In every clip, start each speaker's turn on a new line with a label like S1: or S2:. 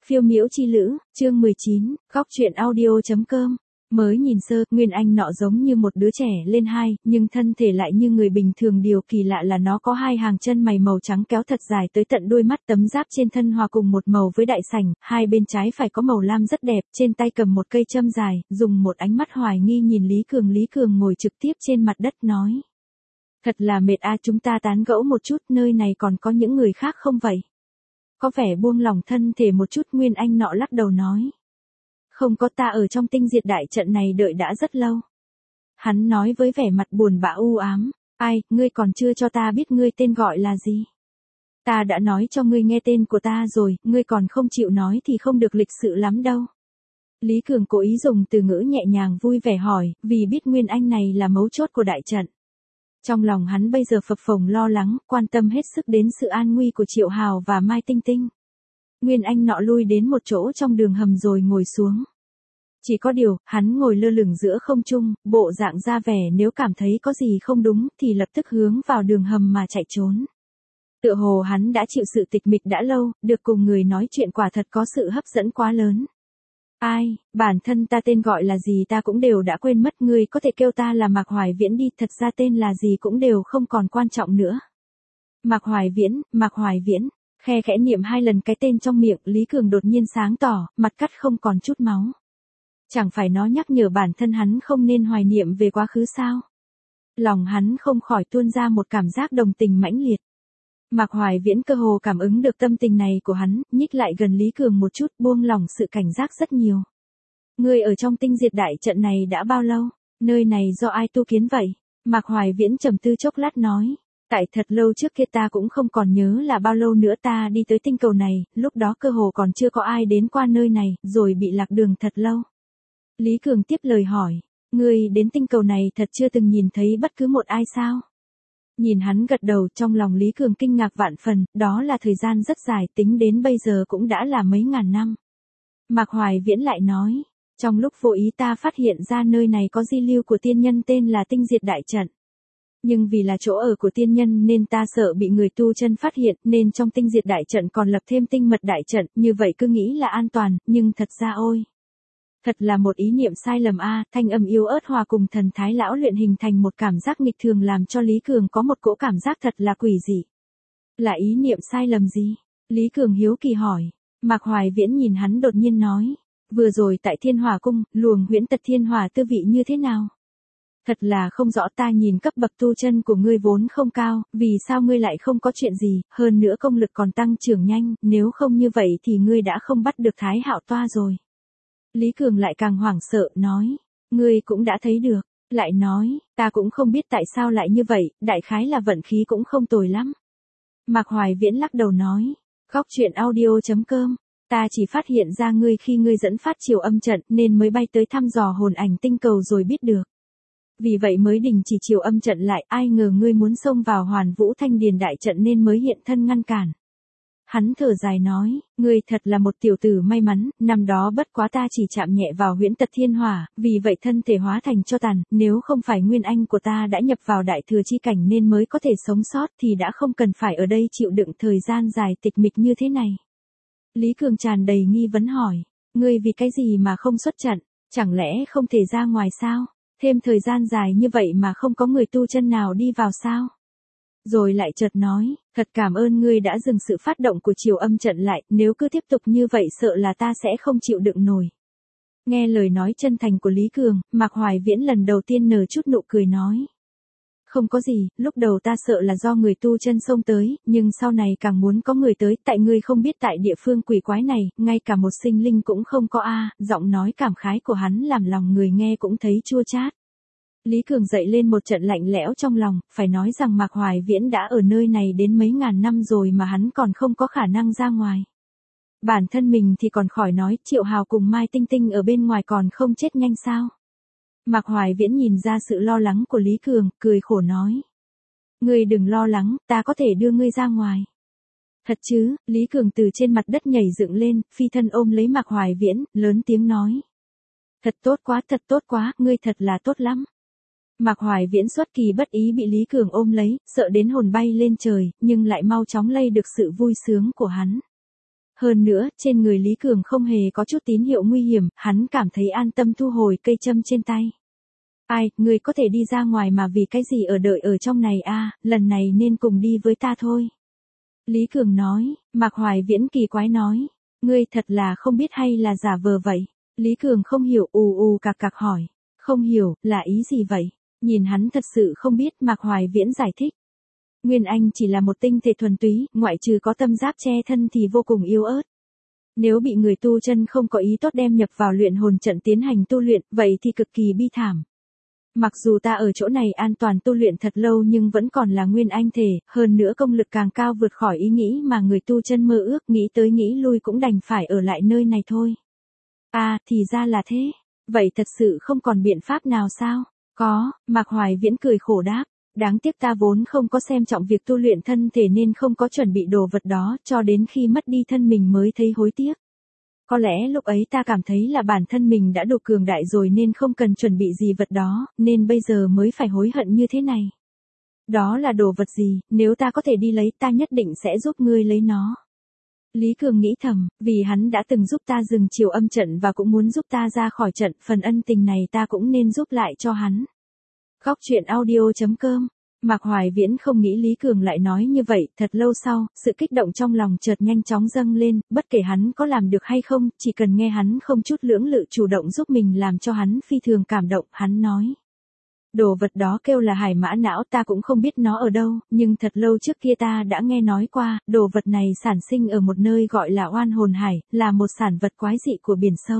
S1: Phiêu miễu chi lữ, chương 19, góc truyện audio.com. Mới nhìn sơ, Nguyên Anh nọ giống như một đứa trẻ lên 2, nhưng thân thể lại như người bình thường. Điều kỳ lạ là nó có 2 hàng chân mày màu trắng kéo thật dài tới tận đuôi mắt, tấm giáp trên thân hòa cùng một màu với đại sảnh, hai bên trái phải có màu lam rất đẹp, trên tay cầm một cây châm dài, dùng một ánh mắt hoài nghi nhìn Lý Cường. Lý Cường ngồi trực tiếp trên mặt đất nói. Thật là mệt a, chúng ta tán gẫu một chút, nơi này còn có những người khác không vậy? Có vẻ buông lỏng thân thể một chút. Nguyên Anh nọ lắc đầu nói. Không có, ta ở trong tinh diệt đại trận này đợi đã rất lâu. Hắn nói với vẻ mặt buồn bã u ám. Ai, ngươi còn chưa cho ta biết ngươi tên gọi là gì? Ta đã nói cho ngươi nghe tên của ta rồi, ngươi còn không chịu nói thì không được lịch sự lắm đâu. Lý Cường cố ý dùng từ ngữ nhẹ nhàng vui vẻ hỏi, vì biết Nguyên Anh này là mấu chốt của đại trận. Trong lòng hắn bây giờ phập phồng lo lắng, quan tâm hết sức đến sự an nguy của Triệu Hào và Mai Tinh Tinh. Nguyên Anh nọ lui đến một chỗ trong đường hầm rồi ngồi xuống. Chỉ có điều, hắn ngồi lơ lửng giữa không trung, bộ dạng ra vẻ nếu cảm thấy có gì không đúng thì lập tức hướng vào đường hầm mà chạy trốn. Tựa hồ hắn đã chịu sự tịch mịch đã lâu, được cùng người nói chuyện quả thật có sự hấp dẫn quá lớn. Ai, bản thân ta tên gọi là gì ta cũng đều đã quên mất, ngươi có thể kêu ta là Mạc Hoài Viễn đi, thật ra tên là gì cũng đều không còn quan trọng nữa. Mạc Hoài Viễn, Mạc Hoài Viễn, khe khẽ niệm 2 lần cái tên trong miệng, Lý Cường đột nhiên sáng tỏ, mặt cắt không còn chút máu. Chẳng phải nó nhắc nhở bản thân hắn không nên hoài niệm về quá khứ sao? Lòng hắn không khỏi tuôn ra một cảm giác đồng tình mãnh liệt. Mạc Hoài Viễn cơ hồ cảm ứng được tâm tình này của hắn, nhích lại gần Lý Cường một chút, buông lỏng sự cảnh giác rất nhiều. Ngươi ở trong tinh diệt đại trận này đã bao lâu? Nơi này do ai tu kiến vậy? Mạc Hoài Viễn trầm tư chốc lát nói. Tại thật lâu trước kia ta cũng không còn nhớ là bao lâu nữa ta đi tới tinh cầu này, lúc đó cơ hồ còn chưa có ai đến qua nơi này, rồi bị lạc đường thật lâu. Lý Cường tiếp lời hỏi, ngươi đến tinh cầu này thật chưa từng nhìn thấy bất cứ một ai sao? Nhìn hắn gật đầu, trong lòng Lý Cường kinh ngạc vạn phần, đó là thời gian rất dài, tính đến bây giờ cũng đã là mấy ngàn năm. Mạc Hoài Viễn lại nói, trong lúc vô ý ta phát hiện ra nơi này có di lưu của tiên nhân tên là tinh diệt đại trận. Nhưng vì là chỗ ở của tiên nhân nên ta sợ bị người tu chân phát hiện, nên trong tinh diệt đại trận còn lập thêm tinh mật đại trận, như vậy cứ nghĩ là an toàn, nhưng thật ra ôi. Thật là một ý niệm sai lầm a. Thanh âm yếu ớt hòa cùng thần thái lão luyện hình thành một cảm giác nghịch thường làm cho Lý Cường có một cỗ cảm giác thật là quỷ dị. Là ý niệm sai lầm gì? Lý Cường hiếu kỳ hỏi. Mạc Hoài Viễn nhìn hắn đột nhiên nói. Vừa rồi tại Thiên Hỏa Cung, luồng huyễn tật thiên hỏa tư vị như thế nào? Thật là không rõ, ta nhìn cấp bậc tu chân của ngươi vốn không cao, vì sao ngươi lại không có chuyện gì, hơn nữa công lực còn tăng trưởng nhanh, nếu không như vậy thì ngươi đã không bắt được Thái Hạo Toa rồi. Lý Cường lại càng hoảng sợ, nói, ngươi cũng đã thấy được, lại nói, ta cũng không biết tại sao lại như vậy, đại khái là vận khí cũng không tồi lắm. Mạc Hoài Viễn lắc đầu nói, góc truyện audio.com, ta chỉ phát hiện ra ngươi khi ngươi dẫn phát chiều âm trận nên mới bay tới thăm dò hồn ảnh tinh cầu rồi biết được. Vì vậy mới đình chỉ chiều âm trận lại, ai ngờ ngươi muốn xông vào Hoàn Vũ Thanh Điền đại trận nên mới hiện thân ngăn cản. Hắn thở dài nói, ngươi thật là một tiểu tử may mắn, năm đó bất quá ta chỉ chạm nhẹ vào huyễn tật thiên hỏa, vì vậy thân thể hóa thành cho tàn, nếu không phải Nguyên Anh của ta đã nhập vào đại thừa chi cảnh nên mới có thể sống sót thì đã không cần phải ở đây chịu đựng thời gian dài tịch mịch như thế này. Lý Cường tràn đầy nghi vấn hỏi, ngươi vì cái gì mà không xuất trận, chẳng lẽ không thể ra ngoài sao? Thêm thời gian dài như vậy mà không có người tu chân nào đi vào sao? Rồi lại chợt nói, thật cảm ơn ngươi đã dừng sự phát động của chiều âm trận lại, nếu cứ tiếp tục như vậy sợ là ta sẽ không chịu đựng nổi. Nghe lời nói chân thành của Lý Cường, Mạc Hoài Viễn lần đầu tiên nở chút nụ cười nói. Không có gì, lúc đầu ta sợ là do người tu chân xông tới, nhưng sau này càng muốn có người tới, tại ngươi không biết tại địa phương quỷ quái này, ngay cả một sinh linh cũng không có a. Giọng nói cảm khái của hắn làm lòng người nghe cũng thấy chua chát. Lý Cường dậy lên một trận lạnh lẽo trong lòng, phải nói rằng Mạc Hoài Viễn đã ở nơi này đến mấy ngàn năm rồi mà hắn còn không có khả năng ra ngoài. Bản thân mình thì còn khỏi nói, Triệu Hào cùng Mai Tinh Tinh ở bên ngoài còn không chết nhanh sao? Mạc Hoài Viễn nhìn ra sự lo lắng của Lý Cường, cười khổ nói. Ngươi đừng lo lắng, ta có thể đưa ngươi ra ngoài. Thật chứ? Lý Cường từ trên mặt đất nhảy dựng lên, phi thân ôm lấy Mạc Hoài Viễn, lớn tiếng nói. Thật tốt quá, ngươi thật là tốt lắm. Mạc Hoài Viễn xuất kỳ bất ý bị Lý Cường ôm lấy, sợ đến hồn bay lên trời, nhưng lại mau chóng lây được sự vui sướng của hắn. Hơn nữa, trên người Lý Cường không hề có chút tín hiệu nguy hiểm, hắn cảm thấy an tâm thu hồi cây châm trên tay. Ai, người có thể đi ra ngoài mà vì cái gì ở đợi ở trong này a, lần này nên cùng đi với ta thôi. Lý Cường nói, Mạc Hoài Viễn kỳ quái nói, ngươi thật là không biết hay là giả vờ vậy. Lý Cường không hiểu, cạc cạc hỏi, không hiểu, là ý gì vậy? Nhìn hắn thật sự không biết, Mạc Hoài Viễn giải thích. Nguyên Anh chỉ là một tinh thể thuần túy, ngoại trừ có tâm giáp che thân thì vô cùng yếu ớt. Nếu bị người tu chân không có ý tốt đem nhập vào luyện hồn trận tiến hành tu luyện, vậy thì cực kỳ bi thảm. Mặc dù ta ở chỗ này an toàn tu luyện thật lâu nhưng vẫn còn là Nguyên Anh thể, hơn nữa công lực càng cao vượt khỏi ý nghĩ mà người tu chân mơ ước, nghĩ tới nghĩ lui cũng đành phải ở lại nơi này thôi. À, thì ra là thế. Vậy thật sự không còn biện pháp nào sao? Có, Mạc Hoài Viễn cười khổ đáp. Đáng tiếc ta vốn không có xem trọng việc tu luyện thân thể nên không có chuẩn bị đồ vật đó, cho đến khi mất đi thân mình mới thấy hối tiếc. Có lẽ lúc ấy ta cảm thấy là bản thân mình đã đủ cường đại rồi nên không cần chuẩn bị gì vật đó, nên bây giờ mới phải hối hận như thế này. Đó là đồ vật gì, nếu ta có thể đi lấy ta nhất định sẽ giúp ngươi lấy nó. Lý Cường nghĩ thầm, vì hắn đã từng giúp ta dừng chiều âm trận và cũng muốn giúp ta ra khỏi trận, phần ân tình này ta cũng nên giúp lại cho hắn. Góc truyện audio.com. Mạc Hoài Viễn không nghĩ Lý Cường lại nói như vậy, thật lâu sau, sự kích động trong lòng chợt nhanh chóng dâng lên, bất kể hắn có làm được hay không, chỉ cần nghe hắn không chút lưỡng lự chủ động giúp mình làm cho hắn phi thường cảm động, hắn nói. Đồ vật đó kêu là hải mã não, ta cũng không biết nó ở đâu, nhưng thật lâu trước kia ta đã nghe nói qua, đồ vật này sản sinh ở một nơi gọi là Oan Hồn Hải, là một sản vật quái dị của biển sâu.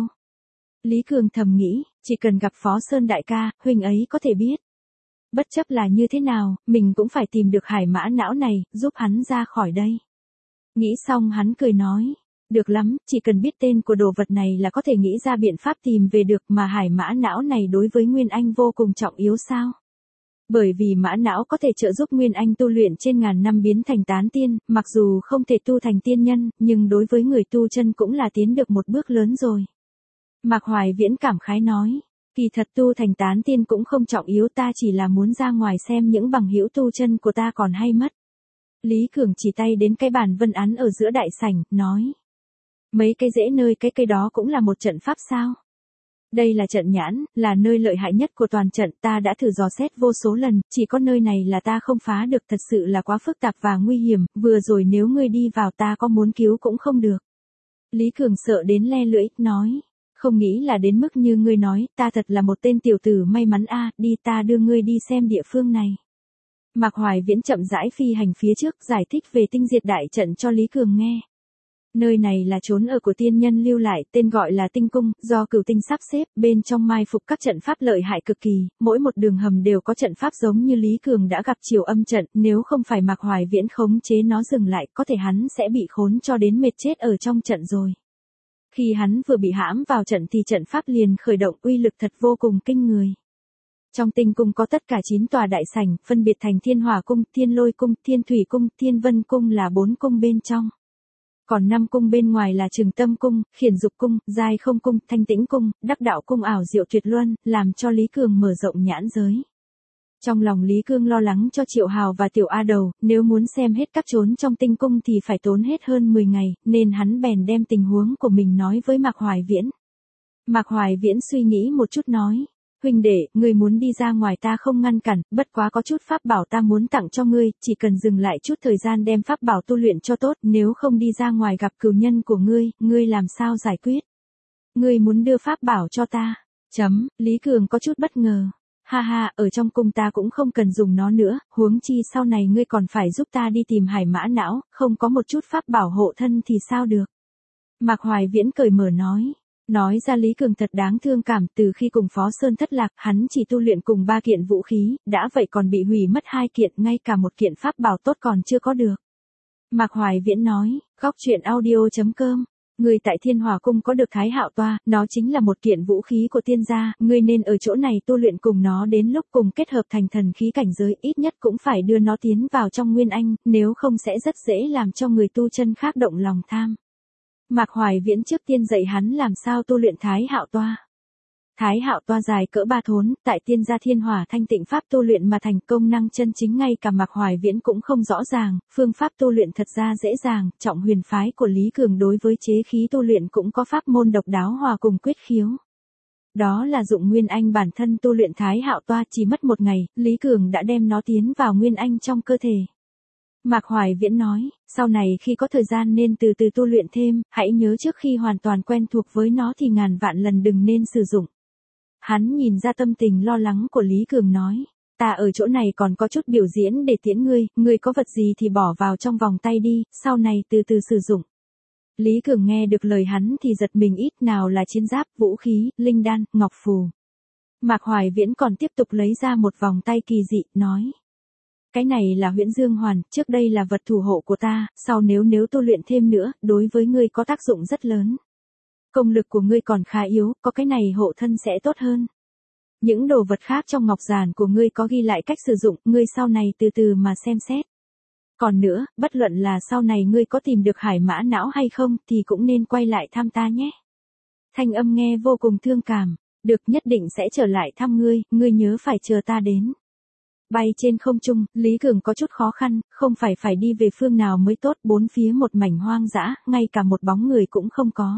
S1: Lý Cường thầm nghĩ, chỉ cần gặp Phó Sơn đại ca, huynh ấy có thể biết. Bất chấp là như thế nào, mình cũng phải tìm được hải mã não này, giúp hắn ra khỏi đây. Nghĩ xong hắn cười nói, được lắm, chỉ cần biết tên của đồ vật này là có thể nghĩ ra biện pháp tìm về được, mà hải mã não này đối với Nguyên Anh vô cùng trọng yếu sao? Bởi vì mã não có thể trợ giúp Nguyên Anh tu luyện trên ngàn năm biến thành tán tiên, mặc dù không thể tu thành tiên nhân, nhưng đối với người tu chân cũng là tiến được một bước lớn rồi. Mạc Hoài Viễn cảm khái nói. Kỳ thật tu thành tán tiên cũng không trọng yếu, ta chỉ là muốn ra ngoài xem những bằng hữu tu chân của ta còn hay mất. Lý Cường chỉ tay đến cái bàn vân án ở giữa đại sảnh, nói. Mấy cái rễ nơi cái cây đó cũng là một trận pháp sao? Đây là trận nhãn, là nơi lợi hại nhất của toàn trận, ta đã thử dò xét vô số lần, chỉ có nơi này là ta không phá được, thật sự là quá phức tạp và nguy hiểm, vừa rồi nếu ngươi đi vào ta có muốn cứu cũng không được. Lý Cường sợ đến le lưỡi, nói. Không nghĩ là đến mức như ngươi nói, ta thật là một tên tiểu tử may mắn a, đi ta đưa ngươi đi xem địa phương này. Mạc Hoài Viễn chậm rãi phi hành phía trước, giải thích về tinh diệt đại trận cho Lý Cường nghe. Nơi này là chốn ở của tiên nhân lưu lại, tên gọi là tinh cung, do Cửu Tinh sắp xếp, bên trong mai phục các trận pháp lợi hại cực kỳ, mỗi một đường hầm đều có trận pháp giống như Lý Cường đã gặp chiều âm trận, nếu không phải Mạc Hoài Viễn khống chế nó dừng lại, có thể hắn sẽ bị khốn cho đến mệt chết ở trong trận rồi. Khi hắn vừa bị hãm vào trận thì trận pháp liền khởi động, uy lực thật vô cùng kinh người. Trong tinh cung có tất cả 9 tòa đại sảnh, phân biệt thành Thiên Hỏa Cung, Thiên Lôi Cung, Thiên Thủy Cung, Thiên Vân Cung là 4 cung bên trong. Còn 5 cung bên ngoài là Trường Tâm Cung, Khiển Dục Cung, Giai Không Cung, Thanh Tĩnh Cung, Đắc Đạo Cung ảo diệu tuyệt luân, làm cho Lý Cường mở rộng nhãn giới. Trong lòng Lý Cương lo lắng cho Triệu Hào và Tiểu A Đầu, nếu muốn xem hết các chốn trong tinh cung thì phải tốn hết hơn 10 ngày, nên hắn bèn đem tình huống của mình nói với Mạc Hoài Viễn. Mạc Hoài Viễn suy nghĩ một chút nói, huynh đệ, ngươi muốn đi ra ngoài ta không ngăn cản, bất quá có chút pháp bảo ta muốn tặng cho ngươi, chỉ cần dừng lại chút thời gian đem pháp bảo tu luyện cho tốt, nếu không đi ra ngoài gặp cừu nhân của ngươi làm sao giải quyết? Ngươi muốn đưa pháp bảo cho ta? Lý Cường có chút bất ngờ. Ha ha, ở trong cung ta cũng không cần dùng nó nữa, huống chi sau này ngươi còn phải giúp ta đi tìm hải mã não, không có một chút pháp bảo hộ thân thì sao được. Mạc Hoài Viễn cởi mở nói ra Lý Cường thật đáng thương cảm, từ khi cùng Phó Sơn thất lạc, hắn chỉ tu luyện cùng 3 kiện vũ khí, đã vậy còn bị hủy mất 2 kiện, ngay cả một kiện pháp bảo tốt còn chưa có được. Mạc Hoài Viễn nói, góc truyện audio.com. Ngươi tại Thiên Hỏa Cung có được Thái Hạo Toa, nó chính là một kiện vũ khí của tiên gia, ngươi nên ở chỗ này tu luyện cùng nó, đến lúc cùng kết hợp thành thần khí cảnh giới, ít nhất cũng phải đưa nó tiến vào trong Nguyên Anh, nếu không sẽ rất dễ làm cho người tu chân khác động lòng tham. Mạc Hoài Viễn trước tiên dạy hắn làm sao tu luyện Thái Hạo Toa. Thái Hạo toa dài cỡ 3 thốn, tại Tiên Gia Thiên Hỏa Thanh Tịnh pháp tu luyện mà thành, công năng chân chính ngay cả Mạc Hoài Viễn cũng không rõ ràng, phương pháp tu luyện thật ra dễ dàng, trọng huyền phái của Lý Cường đối với chế khí tu luyện cũng có pháp môn độc đáo hòa cùng quyết khiếu. Đó là dụng Nguyên Anh bản thân tu luyện Thái Hạo toa, chỉ mất 1 ngày, Lý Cường đã đem nó tiến vào Nguyên Anh trong cơ thể. Mạc Hoài Viễn nói, sau này khi có thời gian nên từ từ tu luyện thêm, hãy nhớ trước khi hoàn toàn quen thuộc với nó thì ngàn vạn lần đừng nên sử dụng. Hắn nhìn ra tâm tình lo lắng của Lý Cường nói, ta ở chỗ này còn có chút biểu diễn để tiễn ngươi có vật gì thì bỏ vào trong vòng tay đi, sau này từ từ sử dụng. Lý Cường nghe được lời hắn thì giật mình, ít nào là chiến giáp, vũ khí, linh đan, ngọc phù. Mạc Hoài Viễn còn tiếp tục lấy ra một vòng tay kỳ dị, nói. Cái này là Huyễn Dương Hoàn, trước đây là vật thủ hộ của ta, sau nếu tu luyện thêm nữa, đối với ngươi có tác dụng rất lớn. Công lực của ngươi còn khá yếu, có cái này hộ thân sẽ tốt hơn. Những đồ vật khác trong ngọc giản của ngươi có ghi lại cách sử dụng, ngươi sau này từ từ mà xem xét. Còn nữa, bất luận là sau này ngươi có tìm được Hải Mã Não hay không thì cũng nên quay lại thăm ta nhé. Thanh âm nghe vô cùng thương cảm, được, nhất định sẽ trở lại thăm ngươi nhớ phải chờ ta đến. Bay trên không trung, Lý Cường có chút khó khăn, không phải đi về phương nào mới tốt, bốn phía một mảnh hoang dã, ngay cả một bóng người cũng không có.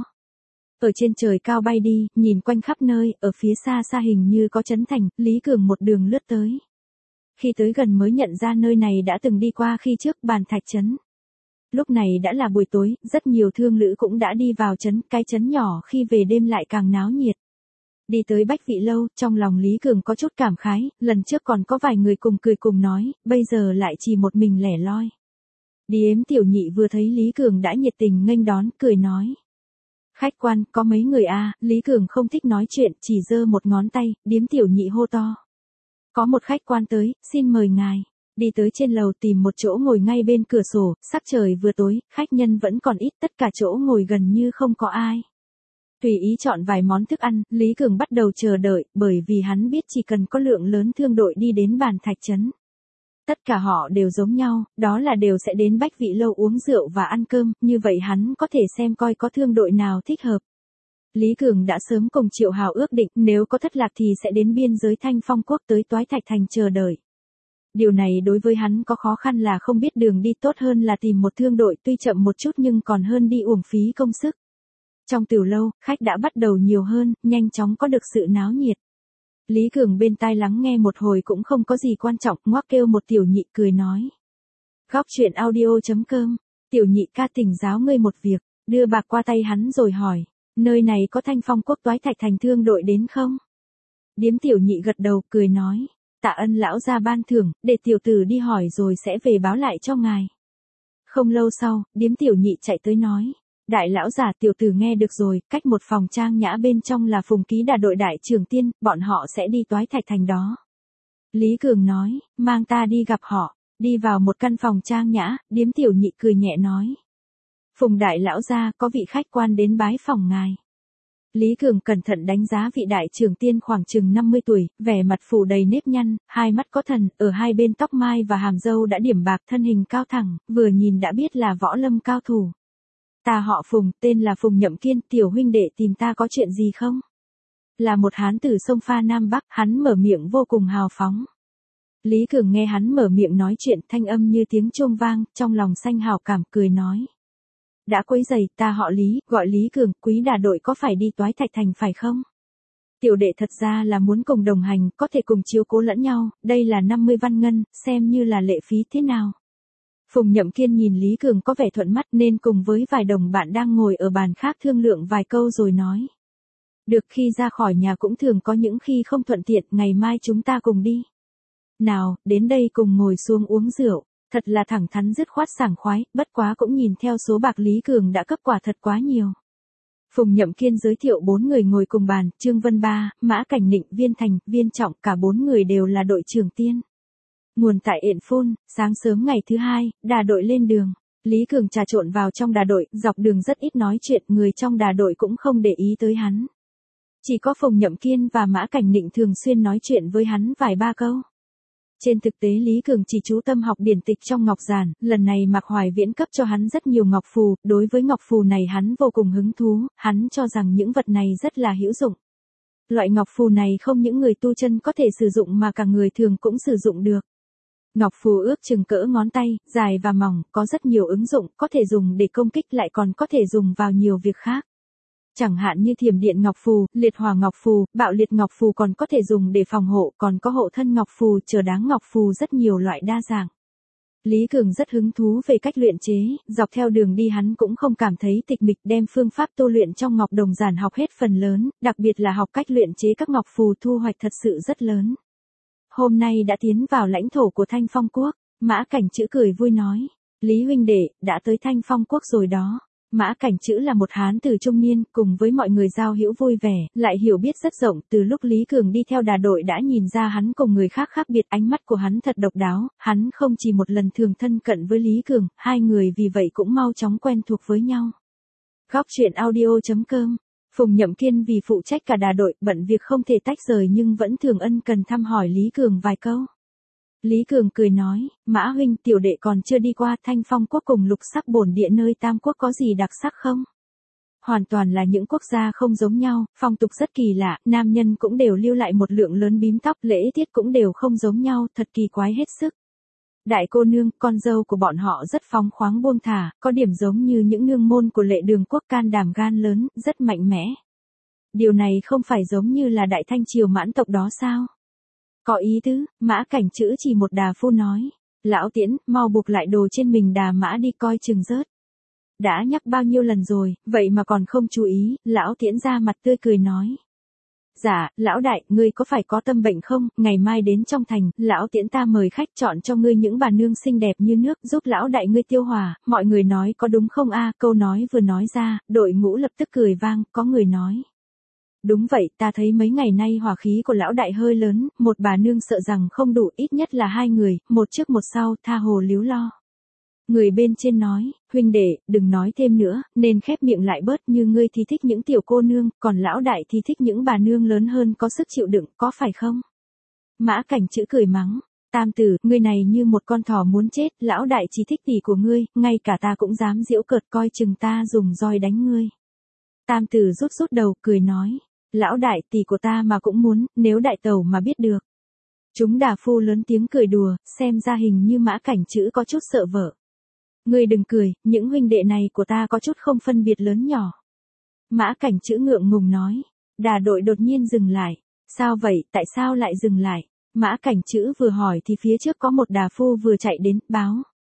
S1: Ở trên trời cao bay đi, nhìn quanh khắp nơi, ở phía xa xa hình như có trấn thành, Lý Cường một đường lướt tới. Khi tới gần mới nhận ra nơi này đã từng đi qua khi trước, Bàn Thạch trấn. Lúc này đã là buổi tối, rất nhiều thương lữ cũng đã đi vào trấn, cái trấn nhỏ khi về đêm lại càng náo nhiệt. Đi tới Bách Vị Lâu, trong lòng Lý Cường có chút cảm khái, lần trước còn có vài người cùng cười cùng nói, bây giờ lại chỉ một mình lẻ loi. Điếm Tiểu Nhị vừa thấy Lý Cường đã nhiệt tình nghênh đón, cười nói. Khách quan, có mấy người à, Lý Cường không thích nói chuyện, chỉ giơ một ngón tay, Điếm Tiểu Nhị hô to. Có một khách quan tới, xin mời ngài. Đi tới trên lầu tìm một chỗ ngồi ngay bên cửa sổ, sắc trời vừa tối, khách nhân vẫn còn ít, tất cả chỗ ngồi gần như không có ai. Tùy ý chọn vài món thức ăn, Lý Cường bắt đầu chờ đợi, bởi vì hắn biết chỉ cần có lượng lớn thương đội đi đến Bàn Thạch trấn. Tất cả họ đều giống nhau, đó là đều sẽ đến Bách Vị Lâu uống rượu và ăn cơm, như vậy hắn có thể xem coi có thương đội nào thích hợp. Lý Cường đã sớm cùng Triệu Hào ước định, nếu có thất lạc thì sẽ đến biên giới Thanh Phong Quốc tới Toái Thạch Thành chờ đợi. Điều này đối với hắn có khó khăn là không biết đường đi, tốt hơn là tìm một thương đội, tuy chậm một chút nhưng còn hơn đi uổng phí công sức. Trong tiểu lâu, khách đã bắt đầu nhiều hơn, nhanh chóng có được sự náo nhiệt. Lý Cường bên tai lắng nghe một hồi cũng không có gì quan trọng, ngoắc kêu một Tiểu Nhị cười nói. Góc truyện audio.com, Tiểu Nhị ca thỉnh giáo ngươi một việc, đưa bạc qua tay hắn rồi hỏi, nơi này có Thanh Phong Quốc Toái Thạch Thành thương đội đến không? Điếm Tiểu Nhị gật đầu, cười nói, tạ ân lão gia ban thưởng, để tiểu tử đi hỏi rồi sẽ về báo lại cho ngài. Không lâu sau, Điếm Tiểu Nhị chạy tới nói. Đại lão giả, tiểu tử nghe được rồi, cách một phòng trang nhã bên trong là Phùng Ký Đà đội đại trưởng tiên, bọn họ sẽ đi Toái Thạch Thành đó. Lý Cường nói, mang ta đi gặp họ, đi vào một căn phòng trang nhã, Điếm Tiểu Nhị cười nhẹ nói. Phùng đại lão gia, có vị khách quan đến bái phòng ngài. Lý Cường cẩn thận đánh giá vị đại trưởng tiên khoảng chừng 50 tuổi, vẻ mặt phủ đầy nếp nhăn, hai mắt có thần, ở hai bên tóc mai và hàm râu đã điểm bạc, thân hình cao thẳng, vừa nhìn đã biết là võ lâm cao thủ. Ta họ Phùng, tên là Phùng Nhậm Kiên, tiểu huynh đệ tìm ta có chuyện gì không? Là một hán tử sông pha Nam Bắc, hắn mở miệng vô cùng hào phóng. Lý Cường nghe hắn mở miệng nói chuyện, thanh âm như tiếng chuông vang, trong lòng sanh hào cảm, cười nói. Đã quấy rầy, ta họ Lý, gọi Lý Cường, Quý Đà đội có phải đi Toái Thạch Thành phải không? Tiểu đệ thật ra là muốn cùng đồng hành, có thể cùng chiếu cố lẫn nhau, đây là 50 văn ngân, xem như là lệ phí thế nào? Phùng Nhậm Kiên nhìn Lý Cường có vẻ thuận mắt nên cùng với vài đồng bạn đang ngồi ở bàn khác thương lượng vài câu rồi nói. Được, khi ra khỏi nhà cũng thường có những khi không thuận tiện, ngày mai chúng ta cùng đi. Nào, đến đây cùng ngồi xuống uống rượu, thật là thẳng thắn dứt khoát sảng khoái, bất quá cũng nhìn theo số bạc Lý Cường đã cấp quả thật quá nhiều. Phùng Nhậm Kiên giới thiệu 4 người ngồi cùng bàn, Trương Vân Ba, Mã Cảnh Nịnh, Viên Thành, Viên Trọng, cả 4 người đều là đội trưởng tiên. Nguồn tại Yện Phun, sáng sớm ngày thứ hai, đà đội lên đường. Lý Cường trà trộn vào trong đà đội, dọc đường rất ít nói chuyện, người trong đà đội cũng không để ý tới hắn. Chỉ có Phùng Nhậm Kiên và Mã Cảnh Nịnh thường xuyên nói chuyện với hắn vài ba câu. Trên thực tế Lý Cường chỉ chú tâm học điển tịch trong ngọc giản, lần này Mạc Hoài Viễn cấp cho hắn rất nhiều ngọc phù, đối với ngọc phù này hắn vô cùng hứng thú, hắn cho rằng những vật này rất là hữu dụng. Loại ngọc phù này không những người tu chân có thể sử dụng mà cả người thường cũng sử dụng được. Ngọc phù ước chừng cỡ ngón tay, dài và mỏng, có rất nhiều ứng dụng, có thể dùng để công kích lại còn có thể dùng vào nhiều việc khác. Chẳng hạn như thiểm điện ngọc phù, liệt hỏa ngọc phù, bạo liệt ngọc phù còn có thể dùng để phòng hộ, còn có hộ thân ngọc phù, chờ đáng ngọc phù rất nhiều loại đa dạng. Lý Cường rất hứng thú về cách luyện chế, dọc theo đường đi hắn cũng không cảm thấy tịch mịch, đem phương pháp tu luyện trong Ngọc Đồng Giản học hết phần lớn, đặc biệt là học cách luyện chế các ngọc phù thu hoạch thật sự rất lớn. Hôm nay đã tiến vào lãnh thổ của Thanh Phong Quốc, Mã Cảnh Chữ cười vui nói, Lý huynh đệ, đã tới Thanh Phong Quốc rồi đó. Mã Cảnh Chữ là một hán tử trung niên, cùng với mọi người giao hữu vui vẻ, lại hiểu biết rất rộng, từ lúc Lý Cường đi theo đà đội đã nhìn ra hắn cùng người khác khác biệt, ánh mắt của hắn thật độc đáo, hắn không chỉ một lần thường thân cận với Lý Cường, hai người vì vậy cũng mau chóng quen thuộc với nhau. Góc truyện audio.com. Phùng Nhậm Kiên vì phụ trách cả đà đội, bận việc không thể tách rời nhưng vẫn thường ân cần thăm hỏi Lý Cường vài câu. Lý Cường cười nói, Mã huynh, tiểu đệ còn chưa đi qua Thanh Phong Quốc cùng Lục Sắc Bổn Địa nơi Tam Quốc có gì đặc sắc không? Hoàn toàn là những quốc gia không giống nhau, phong tục rất kỳ lạ, nam nhân cũng đều lưu lại một lượng lớn bím tóc, lễ tiết cũng đều không giống nhau, thật kỳ quái hết sức. Đại cô nương, con dâu của bọn họ rất phóng khoáng buông thả, có điểm giống như những nương môn của Lệ Đường Quốc, can đảm gan lớn, rất mạnh mẽ. Điều này không phải giống như là Đại Thanh Triều Mãn tộc đó sao? Có ý tứ, Mã Cảnh Chữ chỉ một đà phu nói. Lão Tiễn, mau buộc lại đồ trên mình đà mã đi coi chừng rớt. Đã nhắc bao nhiêu lần rồi, vậy mà còn không chú ý, Lão Tiễn ra mặt tươi cười nói. Dạ, lão đại, ngươi có phải có tâm bệnh không, ngày mai đến trong thành, Lão Tiễn ta mời khách chọn cho ngươi những bà nương xinh đẹp như nước, giúp lão đại ngươi tiêu hòa, mọi người nói có đúng không a? Câu nói vừa nói ra, đội ngũ lập tức cười vang, có người nói. Đúng vậy, ta thấy mấy ngày nay hỏa khí của lão đại hơi lớn, một bà nương sợ rằng không đủ, ít nhất là hai người, một trước một sau, tha hồ líu lo. Người bên trên nói, huynh đệ, đừng nói thêm nữa, nên khép miệng lại bớt, như ngươi thì thích những tiểu cô nương, còn lão đại thì thích những bà nương lớn hơn có sức chịu đựng, có phải không? Mã Cảnh Chữ cười mắng, Tam tử, ngươi này như một con thỏ muốn chết, lão đại chỉ thích tỷ của ngươi, ngay cả ta cũng dám giễu cợt, coi chừng ta dùng roi đánh ngươi. Tam tử rút rút đầu, cười nói. Lão đại, tỷ của ta mà cũng muốn, nếu đại tẩu mà biết được. Chúng đà phu lớn tiếng cười đùa, xem ra hình như Mã Cảnh Chữ có chút sợ vợ. Ngươi đừng cười, những huynh đệ này của ta có chút không phân biệt lớn nhỏ. Mã Cảnh Chữ ngượng ngùng nói. Đà đội đột nhiên dừng lại. Sao vậy, tại sao lại dừng lại? Mã Cảnh Chữ vừa hỏi thì phía trước có một đà phu vừa chạy đến, báo.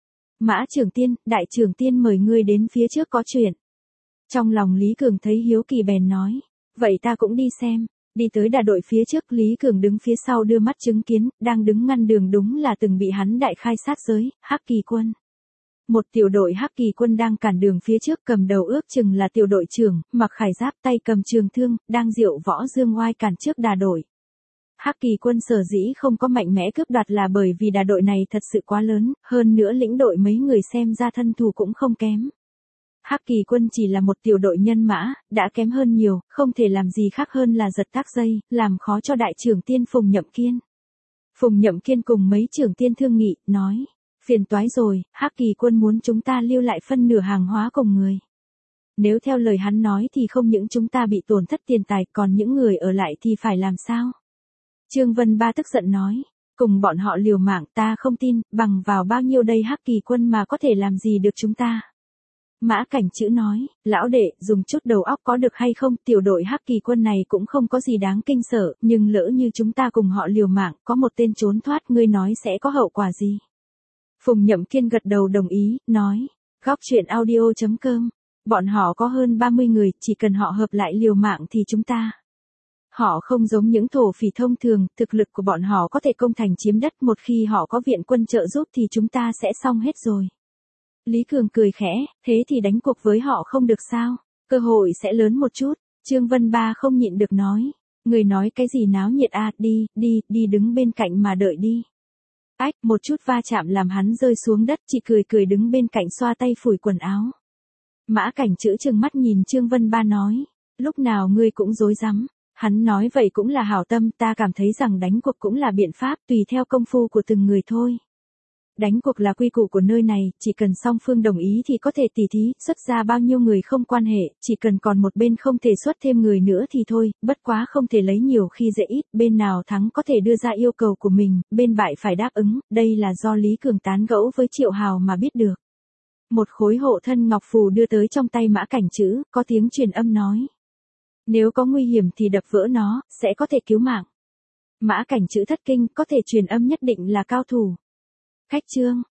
S1: Mã trưởng tiên, đại trưởng tiên mời ngươi đến phía trước có chuyện. Trong lòng Lý Cường thấy hiếu kỳ bèn nói. Vậy ta cũng đi xem. Đi tới đà đội phía trước, Lý Cường đứng phía sau đưa mắt chứng kiến, đang đứng ngăn đường đúng là từng bị hắn đại khai sát giới, Hắc Kỳ Quân. Một tiểu đội Hắc Kỳ Quân đang cản đường phía trước, cầm đầu ước chừng là tiểu đội trưởng, mặc khải giáp, tay cầm trường thương, đang diệu võ dương oai cản trước đà đội. Hắc Kỳ Quân sở dĩ không có mạnh mẽ cướp đoạt là bởi vì đà đội này thật sự quá lớn, hơn nữa lĩnh đội mấy người xem ra thân thủ cũng không kém. Hắc Kỳ Quân chỉ là một tiểu đội nhân mã, đã kém hơn nhiều, không thể làm gì khác hơn là giật tắc dây, làm khó cho đại trưởng tiên Phùng Nhậm Kiên. Phùng Nhậm Kiên cùng mấy trưởng tiên thương nghị, nói, phiền toái rồi, Hắc Kỳ Quân muốn chúng ta lưu lại phân nửa hàng hóa cùng người. Nếu theo lời hắn nói thì không những chúng ta bị tổn thất tiền tài, còn những người ở lại thì phải làm sao? Trương Vân Ba tức giận nói, cùng bọn họ liều mạng, ta không tin, bằng vào bao nhiêu đây Hắc Kỳ Quân mà có thể làm gì được chúng ta? Mã Cảnh Chữ nói, lão đệ, dùng chút đầu óc có được hay không, tiểu đội Hắc Kỳ Quân này cũng không có gì đáng kinh sợ, nhưng lỡ như chúng ta cùng họ liều mạng, có một tên trốn thoát, ngươi nói sẽ có hậu quả gì? Phùng Nhậm Kiên gật đầu đồng ý, nói, góc truyện audio.com, bọn họ có hơn 30 người, chỉ cần họ hợp lại liều mạng thì chúng ta. Họ không giống những thổ phỉ thông thường, thực lực của bọn họ có thể công thành chiếm đất, một khi họ có viện quân trợ giúp thì chúng ta sẽ xong hết rồi. Lý Cường cười khẽ, thế thì đánh cuộc với họ không được sao, cơ hội sẽ lớn một chút. Trương Vân Ba không nhịn được nói, người nói cái gì náo nhiệt à, đi đứng bên cạnh mà đợi đi. Ách, một chút va chạm làm hắn rơi xuống đất, chỉ cười đứng bên cạnh xoa tay phủi quần áo. Mã Cảnh Chữ trừng mắt nhìn Trương Vân Ba nói, lúc nào ngươi cũng dối rắm. Hắn nói vậy cũng là hảo tâm, ta cảm thấy rằng đánh cuộc cũng là biện pháp, tùy theo công phu của từng người thôi. Đánh cuộc là quy củ của nơi này, chỉ cần song phương đồng ý thì có thể tỉ thí, xuất ra bao nhiêu người không quan hệ, chỉ cần còn một bên không thể xuất thêm người nữa thì thôi, bất quá không thể lấy nhiều khi dễ ít, bên nào thắng có thể đưa ra yêu cầu của mình, bên bại phải đáp ứng, đây là do Lý Cường tán gẫu với Triệu Hào mà biết được. Một khối hộ thân ngọc phù đưa tới trong tay Mã Cảnh Trữ, có tiếng truyền âm nói. Nếu có nguy hiểm thì đập vỡ nó, sẽ có thể cứu mạng. Mã Cảnh Trữ thất kinh, có thể truyền âm nhất định là cao thủ. Khách trương,